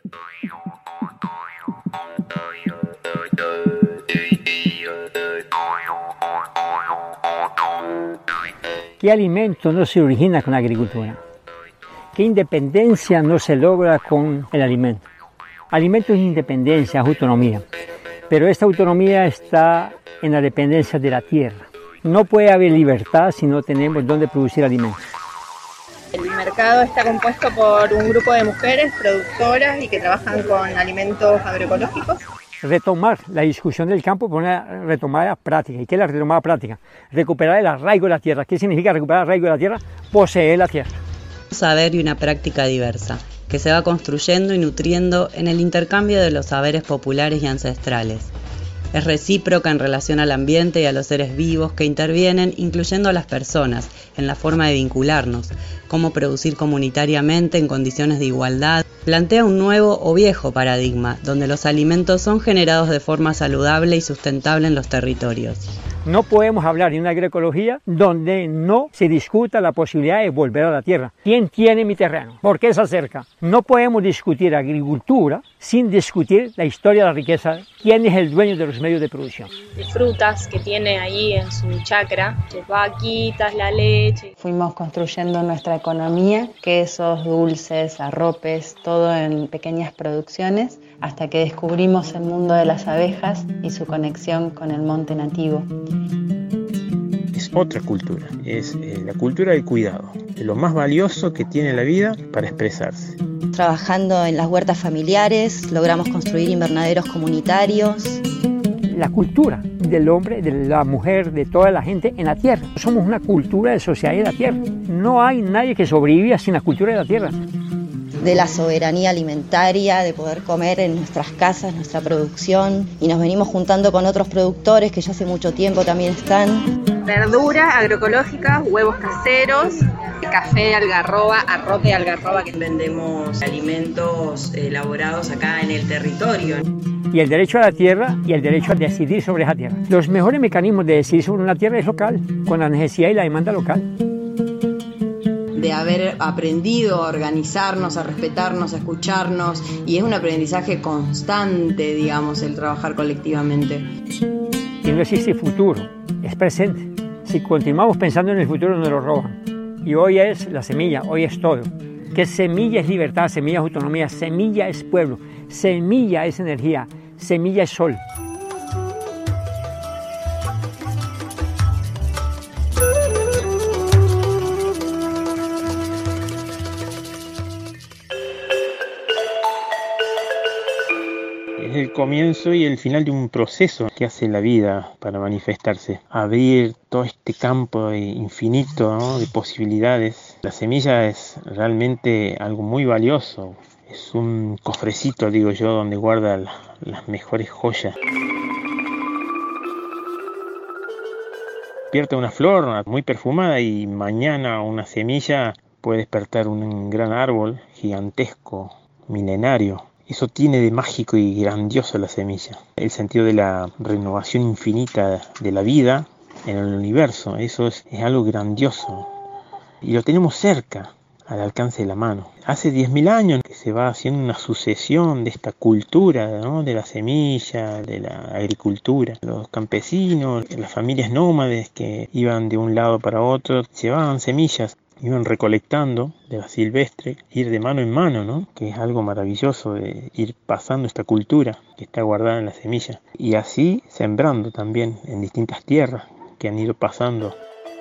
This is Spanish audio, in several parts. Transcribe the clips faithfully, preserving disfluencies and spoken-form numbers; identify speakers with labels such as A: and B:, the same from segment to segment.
A: ¿Qué alimento no se origina con la agricultura? ¿Qué independencia no se logra con el alimento? Alimento es independencia, es autonomía, pero esta autonomía está en la dependencia de la tierra. No puede haber libertad si no tenemos dónde producir alimentos.
B: El mercado está compuesto por un grupo de mujeres productoras y que trabajan con alimentos agroecológicos.
A: Retomar la discusión del campo por una retomada práctica. ¿Y qué es la retomada práctica? Recuperar el arraigo de la tierra. ¿Qué significa recuperar el arraigo de la tierra? Poseer la tierra.
C: Un saber y una práctica diversa, que se va construyendo y nutriendo en el intercambio de los saberes populares y ancestrales. Es recíproca en relación al ambiente y a los seres vivos que intervienen, incluyendo a las personas, en la forma de vincularnos, cómo producir comunitariamente en condiciones de igualdad. Plantea un nuevo o viejo paradigma, donde los alimentos son generados de forma saludable y sustentable en los territorios.
A: No podemos hablar de una agroecología donde no se discuta la posibilidad de volver a la tierra. ¿Quién tiene mi terreno? ¿Por qué se acerca? No podemos discutir agricultura sin discutir la historia de la riqueza. ¿Quién es el dueño de los medios de producción?
D: De frutas que tiene ahí en su chacra, las vaquitas, la leche.
E: Fuimos construyendo nuestra economía, quesos, dulces, arropes, todo en pequeñas producciones, hasta que descubrimos el mundo de las abejas y su conexión con el monte nativo.
F: Es otra cultura, es eh, la cultura del cuidado, de lo más valioso que tiene la vida para expresarse.
G: Trabajando en las huertas familiares, logramos construir invernaderos comunitarios.
A: La cultura del hombre, de la mujer, de toda la gente en la tierra. Somos una cultura de sociedad de la tierra. No hay nadie que sobreviva sin la cultura de la tierra.
G: De la soberanía alimentaria, de poder comer en nuestras casas, nuestra producción, y nos venimos juntando con otros productores que ya hace mucho tiempo también están.
B: Verduras agroecológicas, huevos caseros, café, algarroba, arrope, algarroba.
C: Que vendemos alimentos elaborados acá en el territorio.
A: Y el derecho a la tierra y el derecho a decidir sobre esa tierra. Los mejores mecanismos de decidir sobre una tierra es local, con la necesidad y la demanda local.
C: De haber aprendido a organizarnos, a respetarnos, a escucharnos, y es un aprendizaje constante, digamos, el trabajar colectivamente.
A: Y no existe futuro, es presente. Si continuamos pensando en el futuro nos lo roban. Y hoy es la semilla, hoy es todo. Que semilla es libertad, semilla es autonomía, semilla es pueblo, semilla es energía, semilla es sol.
F: Es el comienzo y el final de un proceso que hace la vida para manifestarse. Abrir todo este campo infinito, ¿no?, de posibilidades. La semilla es realmente algo muy valioso. Es un cofrecito, digo yo, donde guarda la, las mejores joyas. Despierta una flor muy perfumada y mañana una semilla puede despertar un gran árbol gigantesco, milenario. Eso tiene de mágico y grandioso la semilla. El sentido de la renovación infinita de la vida en el universo. Eso es, es algo grandioso. Y lo tenemos cerca, al alcance de la mano. Hace diez mil años que se va haciendo una sucesión de esta cultura, ¿no?, de la semilla, de la agricultura. Los campesinos, las familias nómades que iban de un lado para otro, llevaban semillas. Iban recolectando de la silvestre, ir de mano en mano, ¿no?, que es algo maravilloso de ir pasando esta cultura que está guardada en la semilla. Y así sembrando también en distintas tierras que han ido pasando.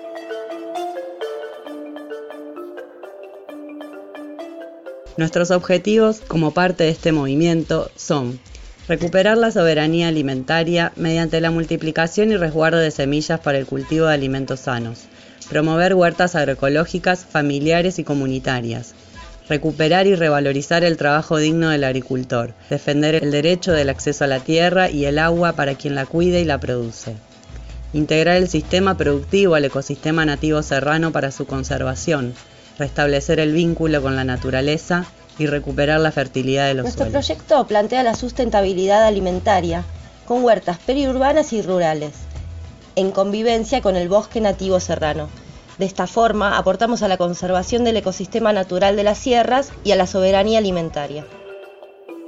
C: Nuestros objetivos como parte de este movimiento son recuperar la soberanía alimentaria mediante la multiplicación y resguardo de semillas para el cultivo de alimentos sanos, promover huertas agroecológicas, familiares y comunitarias, recuperar y revalorizar el trabajo digno del agricultor, defender el derecho del acceso a la tierra y el agua para quien la cuida y la produce, integrar el sistema productivo al ecosistema nativo serrano para su conservación, restablecer el vínculo con la naturaleza y recuperar la fertilidad de los
G: Nuestro
C: suelos.
G: proyecto plantea la sustentabilidad alimentaria con huertas periurbanas y rurales, en convivencia con el bosque nativo serrano. De esta forma, aportamos a la conservación del ecosistema natural de las sierras y a la soberanía alimentaria.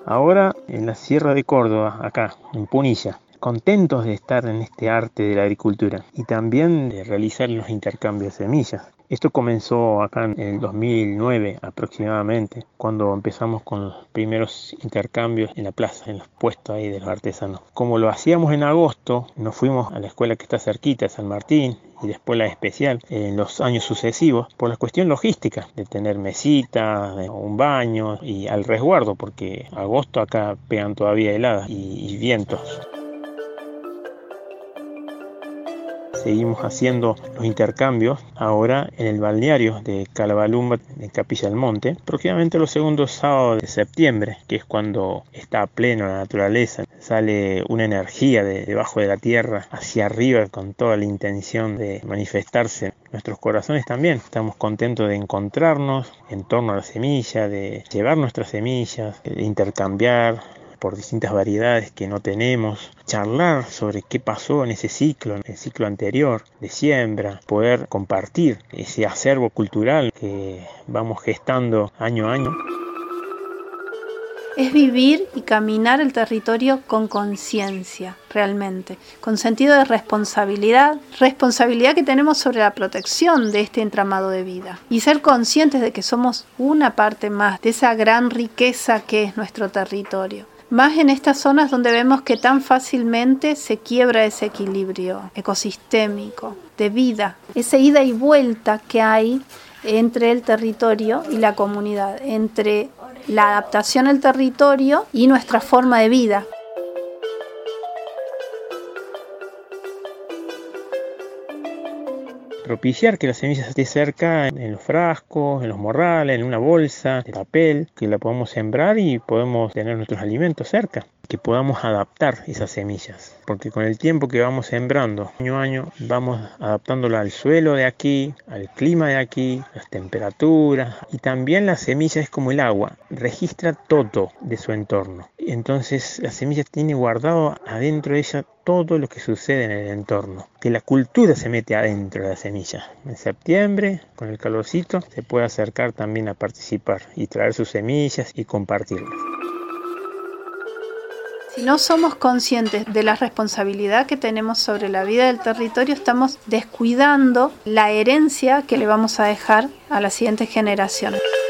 F: Ahora en la Sierra de Córdoba, acá, en Punilla, contentos de estar en este arte de la agricultura y también de realizar los intercambios de semillas. Esto comenzó acá en el dos mil nueve aproximadamente, cuando empezamos con los primeros intercambios en la plaza, en los puestos ahí de los artesanos. Como lo hacíamos en agosto, nos fuimos a la escuela que está cerquita, San Martín, y después la especial en los años sucesivos, por la cuestión logística, de tener mesitas, de un baño y al resguardo, porque agosto acá pegan todavía heladas y, y vientos. Seguimos haciendo los intercambios ahora en el balneario de Calabalumba, en Capilla del Monte, aproximadamente los segundos sábados de septiembre, que es cuando está a pleno la naturaleza. Sale una energía de debajo de la tierra hacia arriba con toda la intención de manifestarse. Nuestros corazones también estamos contentos de encontrarnos en torno a la semilla, de llevar nuestras semillas, de intercambiar por distintas variedades que no tenemos, charlar sobre qué pasó en ese ciclo, en el ciclo anterior de siembra, poder compartir ese acervo cultural que vamos gestando año a año.
H: Es vivir y caminar el territorio con conciencia, realmente, con sentido de responsabilidad, responsabilidad que tenemos sobre la protección de este entramado de vida y ser conscientes de que somos una parte más de esa gran riqueza que es nuestro territorio. Más en estas zonas donde vemos que tan fácilmente se quiebra ese equilibrio ecosistémico, de vida, esa ida y vuelta que hay entre el territorio y la comunidad, entre la adaptación al territorio y nuestra forma de vida.
F: Propiciar que la semilla esté cerca en los frascos, en los morrales, en una bolsa de papel, que la podamos sembrar y podemos tener nuestros alimentos cerca, que podamos adaptar esas semillas, porque con el tiempo que vamos sembrando año a año vamos adaptándola al suelo de aquí, al clima de aquí, las temperaturas, y también la semilla es como el agua, registra todo de su entorno. Entonces la semilla tiene guardado adentro de ella todo lo que sucede en el entorno, que la cultura se mete adentro de la semilla. En septiembre, con el calorcito, se puede acercar también a participar y traer sus semillas y compartirlas.
H: Si no somos conscientes de la responsabilidad que tenemos sobre la vida del territorio, estamos descuidando la herencia que le vamos a dejar a las siguientes generaciones.